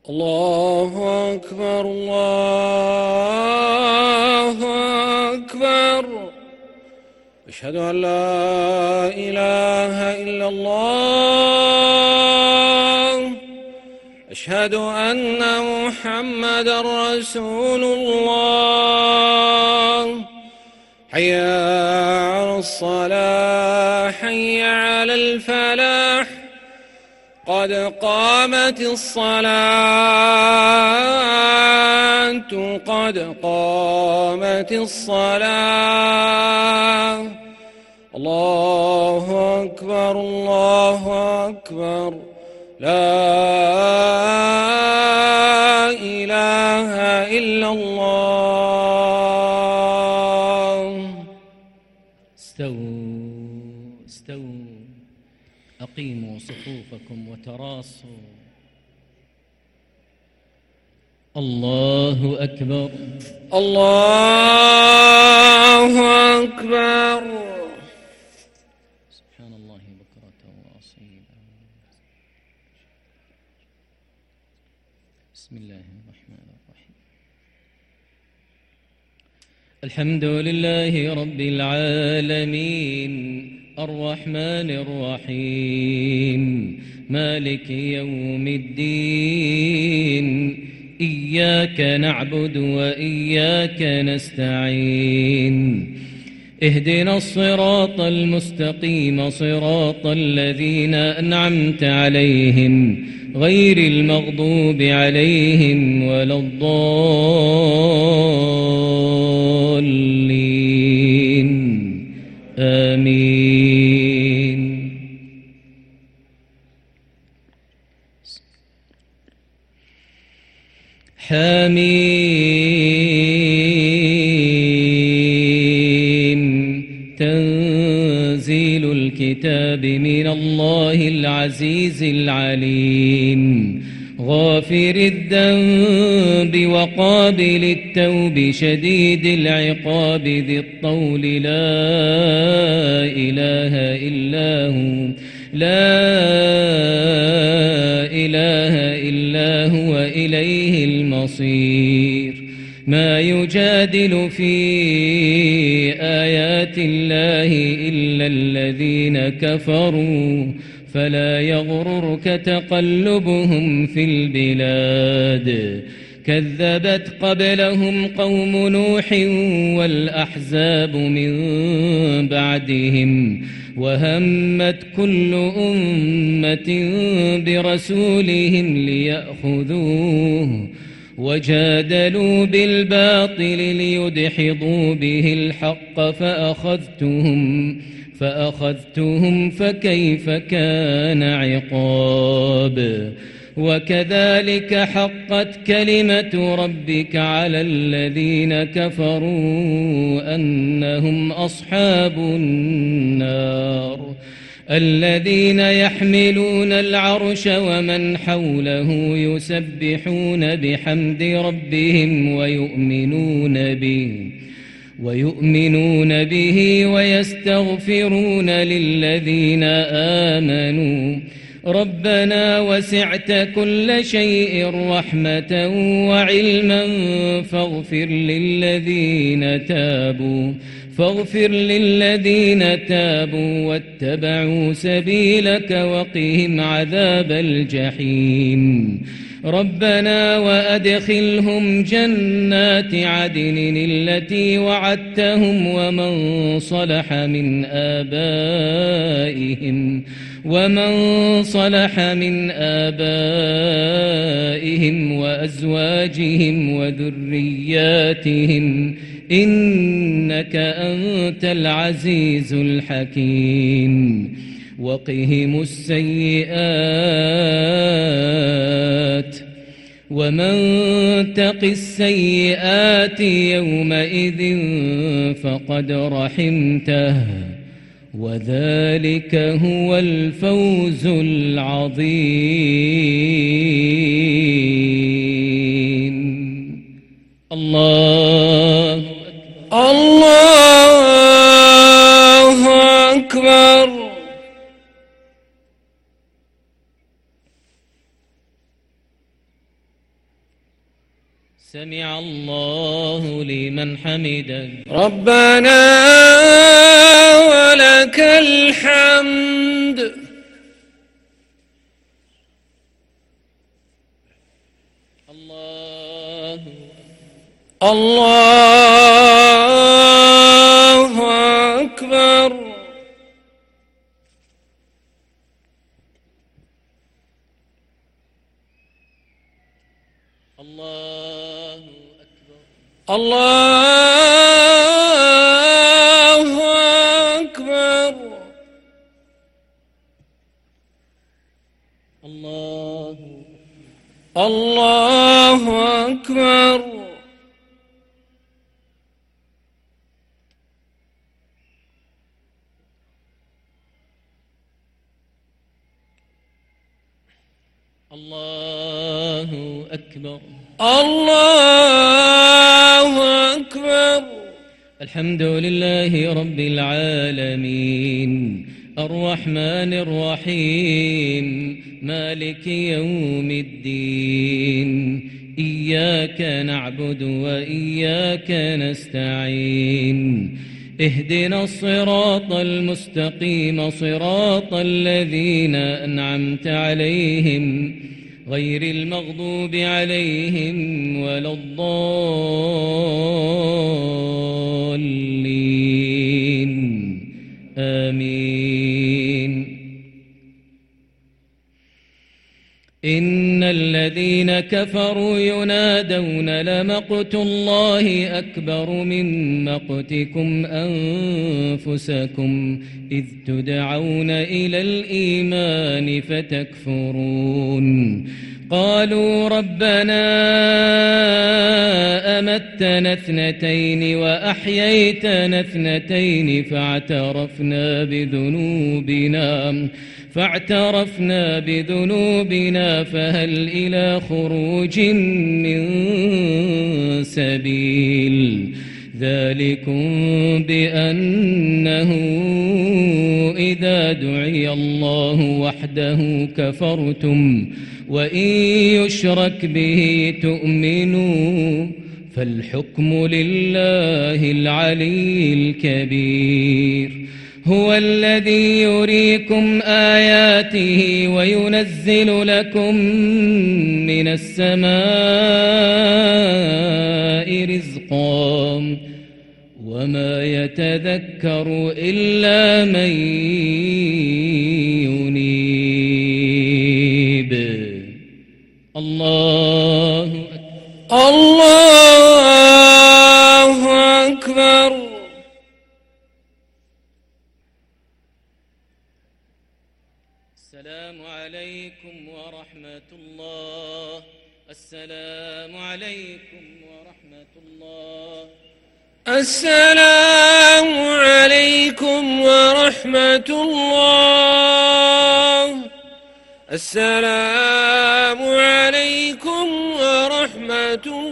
الله أكبر الله أكبر. أشهد أن لا إله إلا الله. أشهد أن محمدًا رسول الله. حي على الصلاة حي على الفلاح. قد قامت الصلاة قد قامت الصلاة. الله أكبر الله أكبر. لا إله إلا الله. استووا أقيموا صفوفكم وتراصوا. الله أكبر الله أكبر. سبحان الله بكرة وأصيلا. بسم الله الرحمن الرحيم. الحمد لله رب العالمين الرحمن الرحيم مالك يوم الدين. إياك نعبد وإياك نستعين. اهدنا الصراط المستقيم صراط الذين أنعمت عليهم غير المغضوب عليهم ولا الضالين. آمين. حميم. تنزيل الكتاب من الله العزيز العليم. غافر الذنب وقابل التوب شديد العقاب ذي الطول لا إله إلا هو لا إله إلا هو إليه المصير. ما يجادل في آيات الله إلا الذين كفروا فلا يغررك تقلبهم في البلاد. كذبت قبلهم قوم نوح والأحزاب من بعدهم وهمت كل أمة برسولهم ليأخذوه وجادلوا بالباطل ليدحضوا به الحق فأخذتهم فكيف كان عقاب. وكذلك حقت كلمة ربك على الذين كفروا أنهم أصحاب النار. الذين يحملون العرش ومن حوله يسبحون بحمد ربهم ويؤمنون به ويستغفرون للذين آمنوا ربنا وسعت كل شيء رحمة وعلما فاغفر للذين تابوا واتبعوا سبيلك وقهم عذاب الجحيم. ربنا وأدخلهم جنات عدن التي وعدتهم ومن صلح من آبائهم وأزواجهم وذرياتهم إنك أنت العزيز الحكيم. وقهم السيئات ومن تق السيئات يومئذ فقد رحمته وذلك هو الفوز العظيم. الله أكبر. سمع الله لمن حمده. ربنا ولك الحمد. الله أكبر. الله أكبر. الله أكبر. الله أكبر. الله أكبر. الله أكبر. الحمد لله رب العالمين الرحمن الرحيم مالك يوم الدين إياك نعبد وإياك نستعين اهدنا الصراط المستقيم صراط الذين أنعمت عليهم غير المغضوب عليهم ولا الضالين آمين. إن الذين كفروا ينادون لمقت الله أكبر من مقتكم أنفسكم إذ تدعون إلى الإيمان فتكفرون. قالوا ربنا أمتنا اثنتين وأحييتنا اثنتين فاعترفنا بذنوبنا فهل إلى خروج من سبيل. ذلكم بأنه إذا دعي الله وحده كفرتم وإن يشرك به تؤمنوا فالحكم لله العلي الكبير. هو الذي يريكم آياته وينزل لكم من السماء رزقا وما يتذكر إلا من ينيب. الله أكبر. الله أكبر. السلام عليكم ورحمة الله. السلام عليكم ورحمة الله. السلام عليكم ورحمة الله. السلام عليكم ورحمة الله.